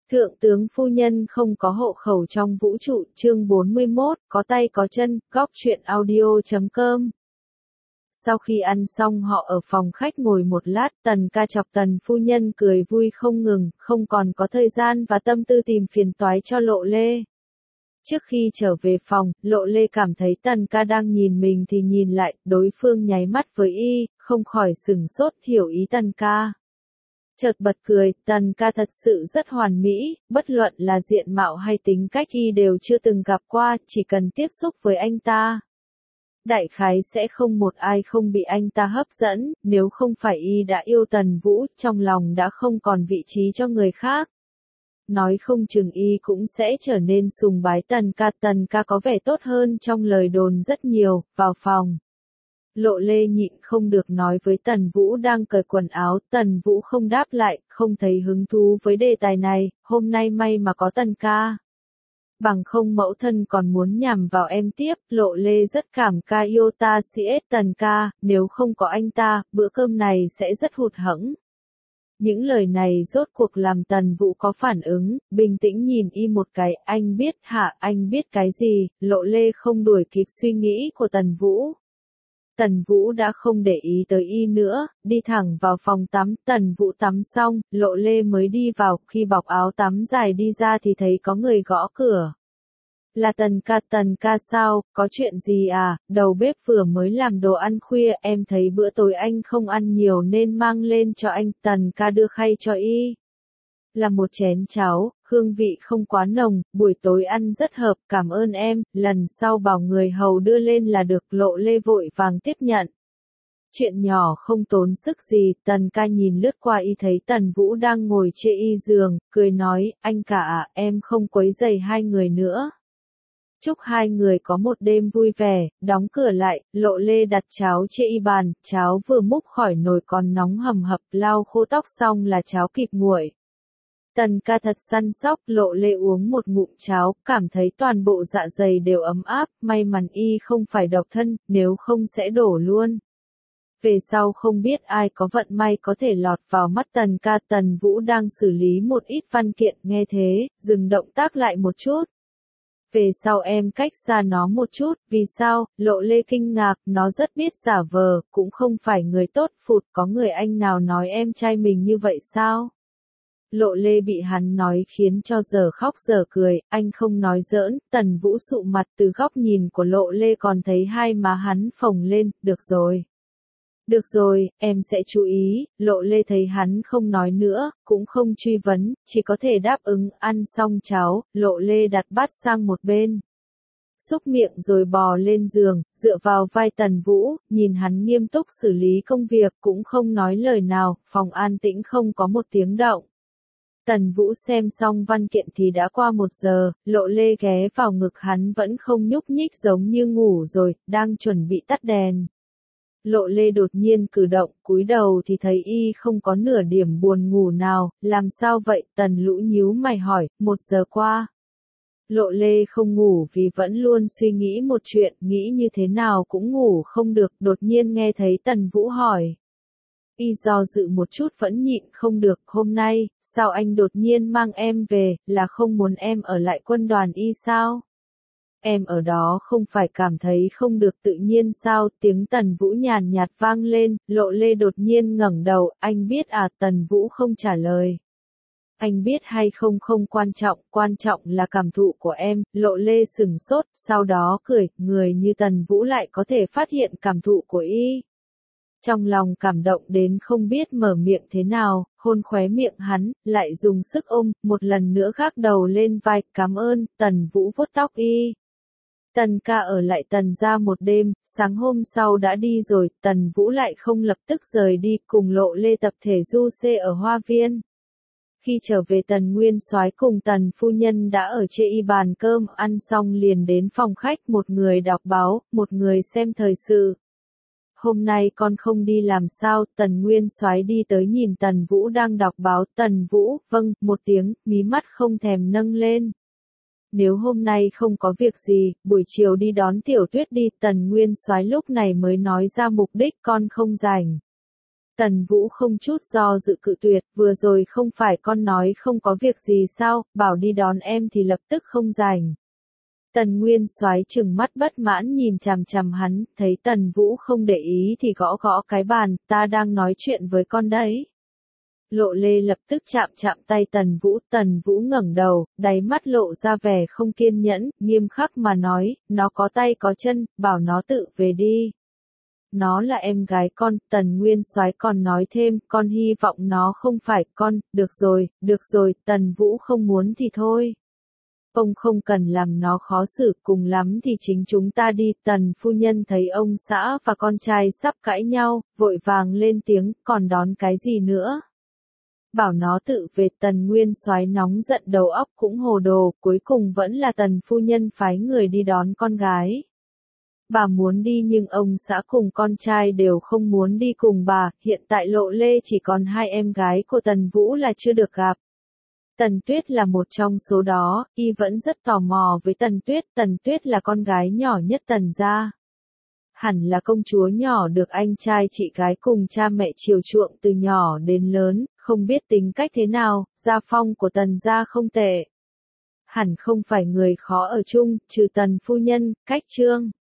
Thượng tướng phu nhân không có hộ khẩu trong vũ trụ, chương 41, có tay có chân, góc truyện audio.com. Sau khi ăn xong họ ở phòng khách ngồi một lát, Tần ca chọc Tần phu nhân cười vui không ngừng, không còn có thời gian và tâm tư tìm phiền toái cho Lộ Lê. Trước khi trở về phòng, Lộ Lê cảm thấy Tần ca đang nhìn mình thì nhìn lại, đối phương nháy mắt với y, không khỏi sửng sốt hiểu ý Tần ca. Chợt bật cười, Tần ca thật sự rất hoàn mỹ, bất luận là diện mạo hay tính cách y đều chưa từng gặp qua, chỉ cần tiếp xúc với anh ta. Đại khái sẽ không một ai không bị anh ta hấp dẫn, nếu không phải y đã yêu Tần Vũ, trong lòng đã không còn vị trí cho người khác. Nói không chừng y cũng sẽ trở nên sùng bái Tần ca có vẻ tốt hơn trong lời đồn rất nhiều, vào phòng. Lộ Lê nhịn không được nói với Tần Vũ đang cởi quần áo, Tần Vũ không đáp lại, không thấy hứng thú với đề tài này, hôm nay may mà có Tần ca. Bằng không mẫu thân còn muốn nhằm vào em tiếp, Lộ Lê rất cảm ca yêu ta CS Tần ca, nếu không có anh ta, bữa cơm này sẽ rất hụt hẫng. Những lời này rốt cuộc làm Tần Vũ có phản ứng, bình tĩnh nhìn y một cái, anh biết hả, anh biết cái gì, Lộ Lê không đuổi kịp suy nghĩ của Tần Vũ. Tần Vũ đã không để ý tới y nữa, đi thẳng vào phòng tắm, Tần Vũ tắm xong, Lộ Lê mới đi vào, khi bọc áo tắm dài đi ra thì thấy có người gõ cửa. Là Tần ca sao, có chuyện gì à, đầu bếp vừa mới làm đồ ăn khuya, em thấy bữa tối anh không ăn nhiều nên mang lên cho anh, Tần ca đưa khay cho y. Là một chén cháo, hương vị không quá nồng, buổi tối ăn rất hợp, cảm ơn em, lần sau bảo người hầu đưa lên là được, Lộ Lê vội vàng tiếp nhận. Chuyện nhỏ không tốn sức gì, Tần ca nhìn lướt qua y thấy Tần Vũ đang ngồi trên y giường, cười nói, anh cả à, em không quấy rầy hai người nữa. Chúc hai người có một đêm vui vẻ, đóng cửa lại, Lộ Lê đặt cháo trên y bàn, cháo vừa múc khỏi nồi còn nóng hầm hập, lau khô tóc xong là cháo kịp nguội. Tần ca thật săn sóc, Lộ Lê uống một ngụm cháo, cảm thấy toàn bộ dạ dày đều ấm áp, may mắn y không phải độc thân, nếu không sẽ đổ luôn. Về sau không biết ai có vận may có thể lọt vào mắt Tần ca, Tần Vũ đang xử lý một ít văn kiện, nghe thế, dừng động tác lại một chút. Về sau em cách xa nó một chút, vì sao, Lộ Lê kinh ngạc, nó rất biết giả vờ, cũng không phải người tốt, phụt, có người anh nào nói em trai mình như vậy sao? Lộ Lê bị hắn nói khiến cho giờ khóc giờ cười, anh không nói giỡn, Tần Vũ sụ mặt từ góc nhìn của Lộ Lê còn thấy hai má hắn phồng lên, được rồi. Được rồi, em sẽ chú ý, Lộ Lê thấy hắn không nói nữa, cũng không truy vấn, chỉ có thể đáp ứng, ăn xong cháo, Lộ Lê đặt bát sang một bên. Xúc miệng rồi bò lên giường, dựa vào vai Tần Vũ, nhìn hắn nghiêm túc xử lý công việc, cũng không nói lời nào, phòng an tĩnh không có một tiếng động. Tần Vũ xem xong văn kiện thì đã qua 1 giờ, Lộ Lê ghé vào ngực hắn vẫn không nhúc nhích giống như ngủ rồi, đang chuẩn bị tắt đèn. Lộ Lê đột nhiên cử động, cúi đầu thì thấy y không có nửa điểm buồn ngủ nào, làm sao vậy, Tần Lũ nhíu mày hỏi, 1 giờ qua. Lộ Lê không ngủ vì vẫn luôn suy nghĩ một chuyện, nghĩ như thế nào cũng ngủ không được, đột nhiên nghe thấy Tần Vũ hỏi. Y do dự một chút vẫn nhịn không được, hôm nay, sao anh đột nhiên mang em về, là không muốn em ở lại quân đoàn Y sao? Em ở đó không phải cảm thấy không được tự nhiên sao, tiếng Tần Vũ nhàn nhạt vang lên, Lộ Lê đột nhiên ngẩng đầu, anh biết à, Tần Vũ không trả lời. Anh biết hay không không quan trọng là cảm thụ của em, Lộ Lê sửng sốt, sau đó cười, người như Tần Vũ lại có thể phát hiện cảm thụ của y. Trong lòng cảm động đến không biết mở miệng thế nào, hôn khóe miệng hắn, lại dùng sức ôm, một lần nữa gác đầu lên vai, cảm ơn, Tần Vũ vuốt tóc y. Tần ca ở lại Tần gia một đêm, sáng hôm sau đã đi rồi, Tần Vũ lại không lập tức rời đi, cùng Lộ Lê tập thể du xe ở hoa viên. Khi trở về Tần Nguyên Soái cùng Tần phu nhân đã ở trên y bàn cơm, ăn xong liền đến phòng khách, một người đọc báo, một người xem thời sự. Hôm nay con không đi làm sao, Tần Nguyên Soái đi tới nhìn Tần Vũ đang đọc báo, Tần Vũ, vâng, một tiếng, mí mắt không thèm nâng lên. Nếu hôm nay không có việc gì, buổi chiều đi đón Tiểu Tuyết đi, Tần Nguyên Soái lúc này mới nói ra mục đích, con không rảnh. Tần Vũ không chút do dự cự tuyệt, vừa rồi không phải con nói không có việc gì sao, bảo đi đón em thì lập tức không rảnh. Tần Nguyên Soái trừng mắt bất mãn nhìn chằm chằm hắn, thấy Tần Vũ không để ý thì gõ gõ cái bàn, ta đang nói chuyện với con đấy. Lộ Lê lập tức chạm chạm tay Tần Vũ ngẩng đầu, đáy mắt lộ ra vẻ không kiên nhẫn, nghiêm khắc mà nói, nó có tay có chân, bảo nó tự về đi. Nó là em gái con, Tần Nguyên Soái còn nói thêm, con hy vọng nó không phải con, được rồi, Tần Vũ không muốn thì thôi. Ông không cần làm nó khó xử, cùng lắm thì chính chúng ta đi. Tần phu nhân thấy ông xã và con trai sắp cãi nhau, vội vàng lên tiếng, còn đón cái gì nữa. Bảo nó tự về. Tần Nguyên Soái nóng giận đầu óc cũng hồ đồ, cuối cùng vẫn là Tần phu nhân phái người đi đón con gái. Bà muốn đi nhưng ông xã cùng con trai đều không muốn đi cùng bà, hiện tại Lộ Lê chỉ còn hai em gái của Tần Vũ là chưa được gặp. Tần Tuyết là một trong số đó, y vẫn rất tò mò với Tần Tuyết là con gái nhỏ nhất Tần gia. Hẳn là công chúa nhỏ được anh trai chị gái cùng cha mẹ chiều chuộng từ nhỏ đến lớn, không biết tính cách thế nào, gia phong của Tần gia không tệ. Hẳn không phải người khó ở chung, trừ Tần phu nhân, cách Trương.